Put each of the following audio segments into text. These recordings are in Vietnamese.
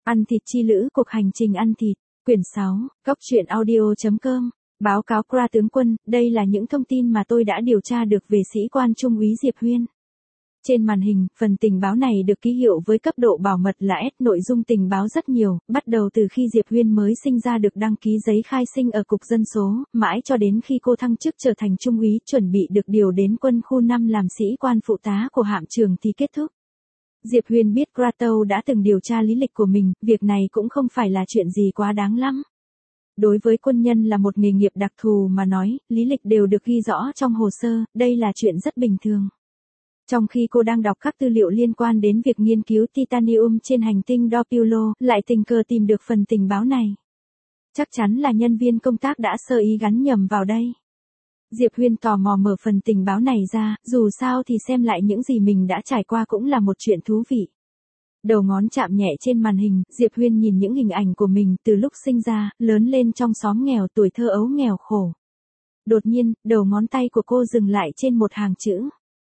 Ăn thịt chi lữ, cuộc hành trình ăn thịt, quyển 6, Góc truyện audio.com, báo cáo Kra tướng quân, đây là những thông tin mà tôi đã điều tra được về sĩ quan trung úy Diệp Huyên. Trên màn hình, phần tình báo này được ký hiệu với cấp độ bảo mật là S. Nội dung tình báo rất nhiều, bắt đầu từ khi Diệp Huyên mới sinh ra được đăng ký giấy khai sinh ở Cục Dân số, mãi cho đến khi cô thăng chức trở thành trung úy, chuẩn bị được điều đến quân khu 5 làm sĩ quan phụ tá của hạm trường thì kết thúc. Diệp Huyên biết Kratos đã từng điều tra lý lịch của mình, việc này cũng không phải là chuyện gì quá đáng lắm. Đối với quân nhân là một nghề nghiệp đặc thù mà nói, lý lịch đều được ghi rõ trong hồ sơ, đây là chuyện rất bình thường. Trong khi cô đang đọc các tư liệu liên quan đến việc nghiên cứu titanium trên hành tinh Doppler, lại tình cờ tìm được phần tình báo này. Chắc chắn là nhân viên công tác đã sơ ý gắn nhầm vào đây. Diệp Huyên tò mò mở phần tình báo này ra, dù sao thì xem lại những gì mình đã trải qua cũng là một chuyện thú vị. Đầu ngón chạm nhẹ trên màn hình, Diệp Huyên nhìn những hình ảnh của mình từ lúc sinh ra, lớn lên trong xóm nghèo, tuổi thơ ấu nghèo khổ. Đột nhiên, đầu ngón tay của cô dừng lại trên một hàng chữ.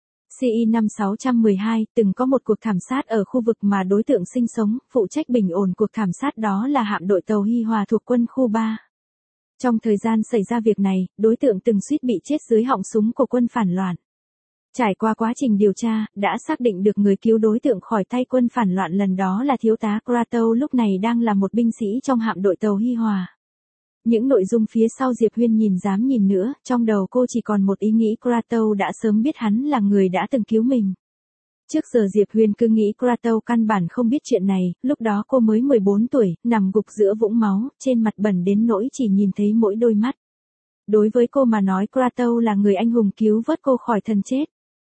CI-5612, từng có một cuộc thảm sát ở khu vực mà đối tượng sinh sống, phụ trách bình ổn cuộc thảm sát đó là hạm đội tàu Hy Hòa thuộc quân khu 3. Trong thời gian xảy ra việc này, đối tượng từng suýt bị chết dưới họng súng của quân phản loạn. Trải qua quá trình điều tra, đã xác định được người cứu đối tượng khỏi tay quân phản loạn lần đó là thiếu tá Kratos, lúc này đang là một binh sĩ trong hạm đội tàu Hy Hòa. Những nội dung phía sau Diệp Huyên nhìn dám nhìn nữa, trong đầu cô chỉ còn một ý nghĩ Kratos đã sớm biết hắn là người đã từng cứu mình. Trước giờ Diệp Huyên cứ nghĩ Kratos căn bản không biết chuyện này, lúc đó cô mới 14 tuổi, nằm gục giữa vũng máu, trên mặt bẩn đến nỗi chỉ nhìn thấy mỗi đôi mắt. Đối với cô mà nói Kratos là người anh hùng cứu vớt cô khỏi thần chết.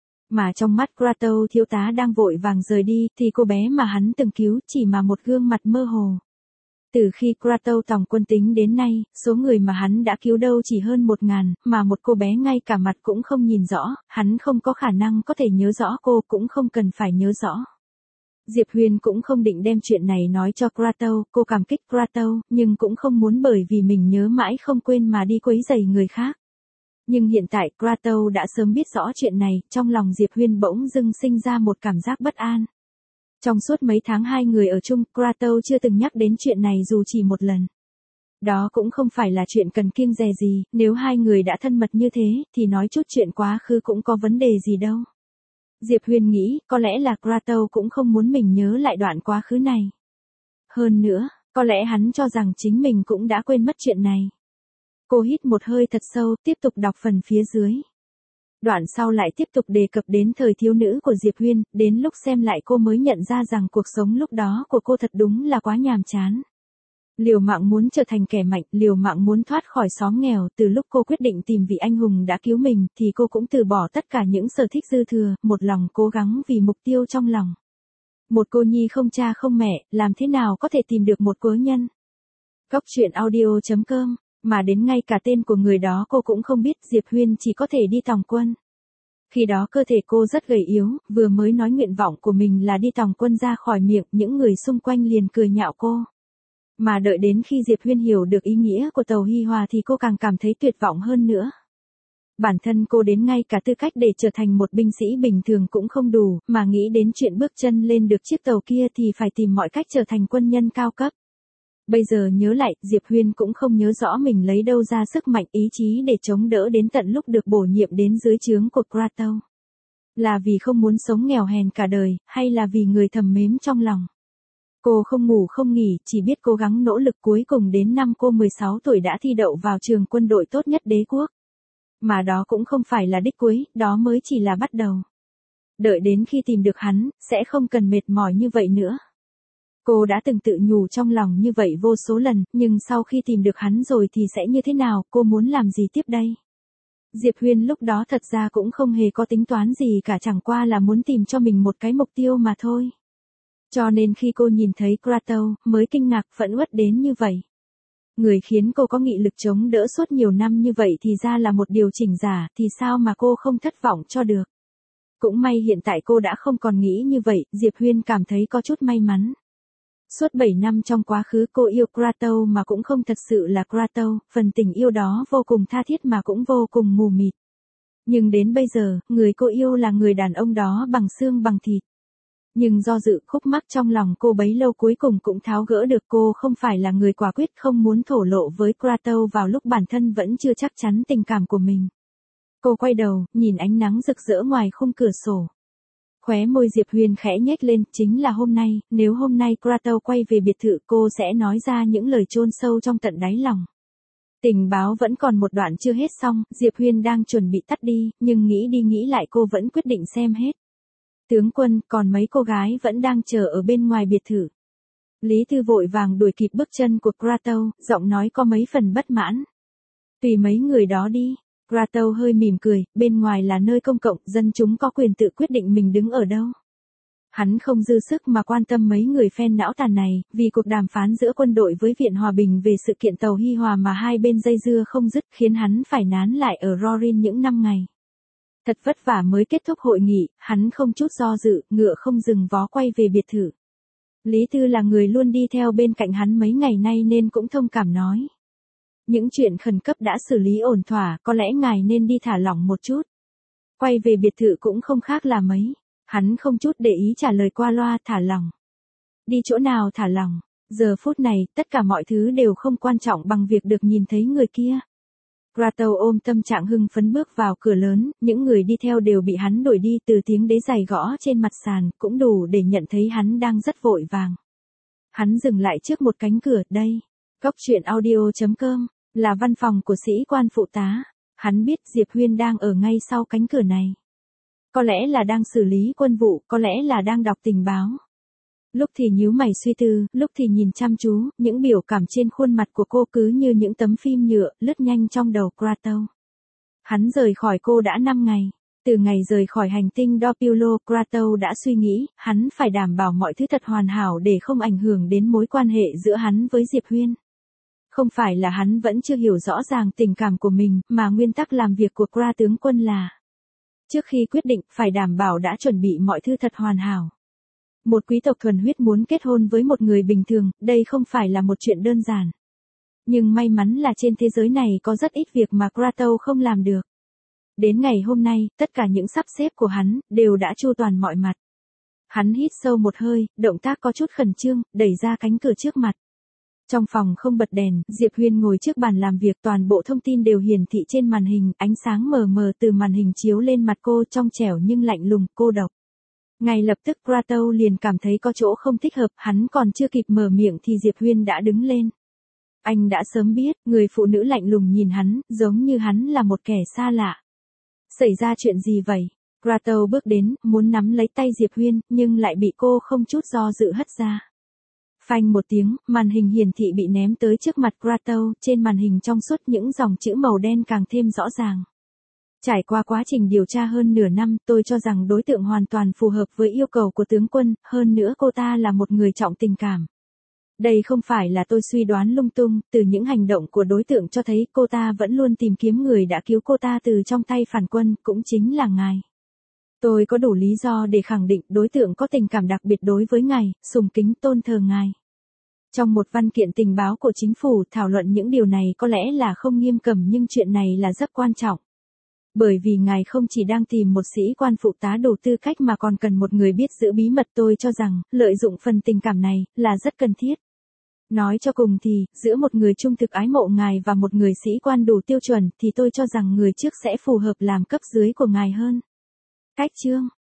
Mà trong mắt Kratos thiếu tá đang vội vàng rời đi, thì cô bé mà hắn từng cứu chỉ mà một gương mặt mơ hồ. Từ khi Kratos tòng quân tính đến nay, số người mà hắn đã cứu đâu chỉ hơn 1.000, mà một cô bé ngay cả mặt cũng không nhìn rõ, hắn không có khả năng có thể nhớ rõ cô, cũng không cần phải nhớ rõ. Diệp Huyên cũng không định đem chuyện này nói cho Kratos, cô cảm kích Kratos, nhưng cũng không muốn bởi vì mình nhớ mãi không quên mà đi quấy rầy người khác. Nhưng hiện tại Kratos đã sớm biết rõ chuyện này, trong lòng Diệp Huyên bỗng dưng sinh ra một cảm giác bất an. Trong suốt mấy tháng hai người ở chung, Kratos chưa từng nhắc đến chuyện này dù chỉ một lần. Đó cũng không phải là chuyện cần kiêng dè gì, nếu hai người đã thân mật như thế, thì nói chút chuyện quá khứ cũng có vấn đề gì đâu. Diệp Huyên nghĩ, có lẽ là Kratos cũng không muốn mình nhớ lại đoạn quá khứ này. Hơn nữa, có lẽ hắn cho rằng chính mình cũng đã quên mất chuyện này. Cô hít một hơi thật sâu, tiếp tục đọc phần phía dưới. Đoạn sau lại tiếp tục đề cập đến thời thiếu nữ của Diệp Huyên, đến lúc xem lại cô mới nhận ra rằng cuộc sống lúc đó của cô thật đúng là quá nhàm chán. Liều mạng muốn trở thành kẻ mạnh, liều mạng muốn thoát khỏi xóm nghèo, từ lúc cô quyết định tìm vị anh hùng đã cứu mình, thì cô cũng từ bỏ tất cả những sở thích dư thừa, một lòng cố gắng vì mục tiêu trong lòng. Một cô nhi không cha không mẹ, làm thế nào có thể tìm được một cố nhân? Góc truyện audio.com. Mà đến ngay cả tên của người đó cô cũng không biết, Diệp Huyên chỉ có thể đi tòng quân. Khi đó cơ thể cô rất gầy yếu, vừa mới nói nguyện vọng của mình là đi tòng quân ra khỏi miệng, những người xung quanh liền cười nhạo cô. Mà đợi đến khi Diệp Huyên hiểu được ý nghĩa của tàu Hy Hòa thì cô càng cảm thấy tuyệt vọng hơn nữa. Bản thân cô đến ngay cả tư cách để trở thành một binh sĩ bình thường cũng không đủ, mà nghĩ đến chuyện bước chân lên được chiếc tàu kia thì phải tìm mọi cách trở thành quân nhân cao cấp. Bây giờ nhớ lại, Diệp Huyên cũng không nhớ rõ mình lấy đâu ra sức mạnh ý chí để chống đỡ đến tận lúc được bổ nhiệm đến dưới trướng của Kratos. Là vì không muốn sống nghèo hèn cả đời, hay là vì người thầm mến trong lòng? Cô không ngủ không nghỉ, chỉ biết cố gắng nỗ lực, cuối cùng đến năm cô 16 tuổi đã thi đậu vào trường quân đội tốt nhất đế quốc. Mà đó cũng không phải là đích cuối, đó mới chỉ là bắt đầu. Đợi đến khi tìm được hắn, sẽ không cần mệt mỏi như vậy nữa. Cô đã từng tự nhủ trong lòng như vậy vô số lần, nhưng sau khi tìm được hắn rồi thì sẽ như thế nào, cô muốn làm gì tiếp đây? Diệp Huyên lúc đó thật ra cũng không hề có tính toán gì cả, chẳng qua là muốn tìm cho mình một cái mục tiêu mà thôi. Cho nên khi cô nhìn thấy Kratos, mới kinh ngạc phẫn uất đến như vậy. Người khiến cô có nghị lực chống đỡ suốt nhiều năm như vậy thì ra là một điều chỉnh giả, thì sao mà cô không thất vọng cho được? Cũng may hiện tại cô đã không còn nghĩ như vậy, Diệp Huyên cảm thấy có chút may mắn. Suốt 7 năm trong quá khứ cô yêu Kratos mà cũng không thật sự là Kratos, phần tình yêu đó vô cùng tha thiết mà cũng vô cùng mù mịt. Nhưng đến bây giờ, người cô yêu là người đàn ông đó bằng xương bằng thịt. Nhưng do dự khúc mắc trong lòng cô bấy lâu cuối cùng cũng tháo gỡ được. Cô không phải là người quả quyết không muốn thổ lộ với Kratos vào lúc bản thân vẫn chưa chắc chắn tình cảm của mình. Cô quay đầu, nhìn ánh nắng rực rỡ ngoài khung cửa sổ. Khóe môi Diệp Huyền khẽ nhếch lên, chính là hôm nay, nếu hôm nay Kratos quay về biệt thự cô sẽ nói ra những lời chôn sâu trong tận đáy lòng. Tình báo vẫn còn một đoạn chưa hết xong, Diệp Huyền đang chuẩn bị tắt đi, nhưng nghĩ đi nghĩ lại cô vẫn quyết định xem hết. Tướng quân, còn mấy cô gái vẫn đang chờ ở bên ngoài biệt thự. Lý Tư vội vàng đuổi kịp bước chân của Kratos, giọng nói có mấy phần bất mãn. Tùy mấy người đó đi. Kratos hơi mỉm cười, bên ngoài là nơi công cộng, dân chúng có quyền tự quyết định mình đứng ở đâu. Hắn không dư sức mà quan tâm mấy người phen não tàn này, vì cuộc đàm phán giữa quân đội với Viện Hòa Bình về sự kiện tàu Hi Hòa mà hai bên dây dưa không dứt khiến hắn phải nán lại ở Rorin những 5 ngày. Thật vất vả mới kết thúc hội nghị, hắn không chút do dự, ngựa không dừng vó quay về biệt thự. Lý Tư là người luôn đi theo bên cạnh hắn mấy ngày nay nên cũng thông cảm nói. Những chuyện khẩn cấp đã xử lý ổn thỏa, có lẽ ngài nên đi thả lỏng một chút. Quay về biệt thự cũng không khác là mấy. Hắn không chút để ý trả lời qua loa, thả lỏng. Đi chỗ nào thả lỏng, giờ phút này, tất cả mọi thứ đều không quan trọng bằng việc được nhìn thấy người kia. Kratos ôm tâm trạng hưng phấn bước vào cửa lớn, những người đi theo đều bị hắn đuổi đi, từ tiếng đế giày gõ trên mặt sàn, cũng đủ để nhận thấy hắn đang rất vội vàng. Hắn dừng lại trước một cánh cửa, đây. Góc truyện audio.com, là văn phòng của sĩ quan phụ tá. Hắn biết Diệp Huyền đang ở ngay sau cánh cửa này. Có lẽ là đang xử lý quân vụ, có lẽ là đang đọc tình báo. Lúc thì nhíu mày suy tư, lúc thì nhìn chăm chú, những biểu cảm trên khuôn mặt của cô cứ như những tấm phim nhựa, lướt nhanh trong đầu Kratos. Hắn rời khỏi cô đã 5 ngày. Từ ngày rời khỏi hành tinh Doppilo, Kratos đã suy nghĩ, hắn phải đảm bảo mọi thứ thật hoàn hảo để không ảnh hưởng đến mối quan hệ giữa hắn với Diệp Huyền. Không phải là hắn vẫn chưa hiểu rõ ràng tình cảm của mình, mà nguyên tắc làm việc của Kra tướng quân là trước khi quyết định phải đảm bảo đã chuẩn bị mọi thứ thật hoàn hảo. Một quý tộc thuần huyết muốn kết hôn với một người bình thường, đây không phải là một chuyện đơn giản. Nhưng may mắn là trên thế giới này có rất ít việc mà Kratos không làm được. Đến ngày hôm nay, tất cả những sắp xếp của hắn đều đã chu toàn mọi mặt. Hắn hít sâu một hơi, động tác có chút khẩn trương, đẩy ra cánh cửa trước mặt. Trong phòng không bật đèn, Diệp Huyền ngồi trước bàn làm việc, toàn bộ thông tin đều hiển thị trên màn hình, ánh sáng mờ mờ từ màn hình chiếu lên mặt cô, trong trẻo nhưng lạnh lùng, cô độc. Ngay lập tức Kratos liền cảm thấy có chỗ không thích hợp, hắn còn chưa kịp mở miệng thì Diệp Huyền đã đứng lên. Anh đã sớm biết, người phụ nữ lạnh lùng nhìn hắn, giống như hắn là một kẻ xa lạ. Xảy ra chuyện gì vậy? Kratos bước đến, muốn nắm lấy tay Diệp Huyền, nhưng lại bị cô không chút do dự hất ra. Phanh một tiếng, màn hình hiển thị bị ném tới trước mặt Kratos, trên màn hình trong suốt những dòng chữ màu đen càng thêm rõ ràng. Trải qua quá trình điều tra hơn nửa năm, tôi cho rằng đối tượng hoàn toàn phù hợp với yêu cầu của tướng quân, hơn nữa cô ta là một người trọng tình cảm. Đây không phải là tôi suy đoán lung tung, từ những hành động của đối tượng cho thấy cô ta vẫn luôn tìm kiếm người đã cứu cô ta từ trong tay phản quân, cũng chính là ngài. Tôi có đủ lý do để khẳng định đối tượng có tình cảm đặc biệt đối với ngài, sùng kính tôn thờ ngài. Trong một văn kiện tình báo của chính phủ thảo luận những điều này có lẽ là không nghiêm cấm nhưng chuyện này là rất quan trọng. Bởi vì ngài không chỉ đang tìm một sĩ quan phụ tá đủ tư cách mà còn cần một người biết giữ bí mật, tôi cho rằng, lợi dụng phần tình cảm này, là rất cần thiết. Nói cho cùng thì, giữa một người trung thực ái mộ ngài và một người sĩ quan đủ tiêu chuẩn thì tôi cho rằng người trước sẽ phù hợp làm cấp dưới của ngài hơn. Cách chương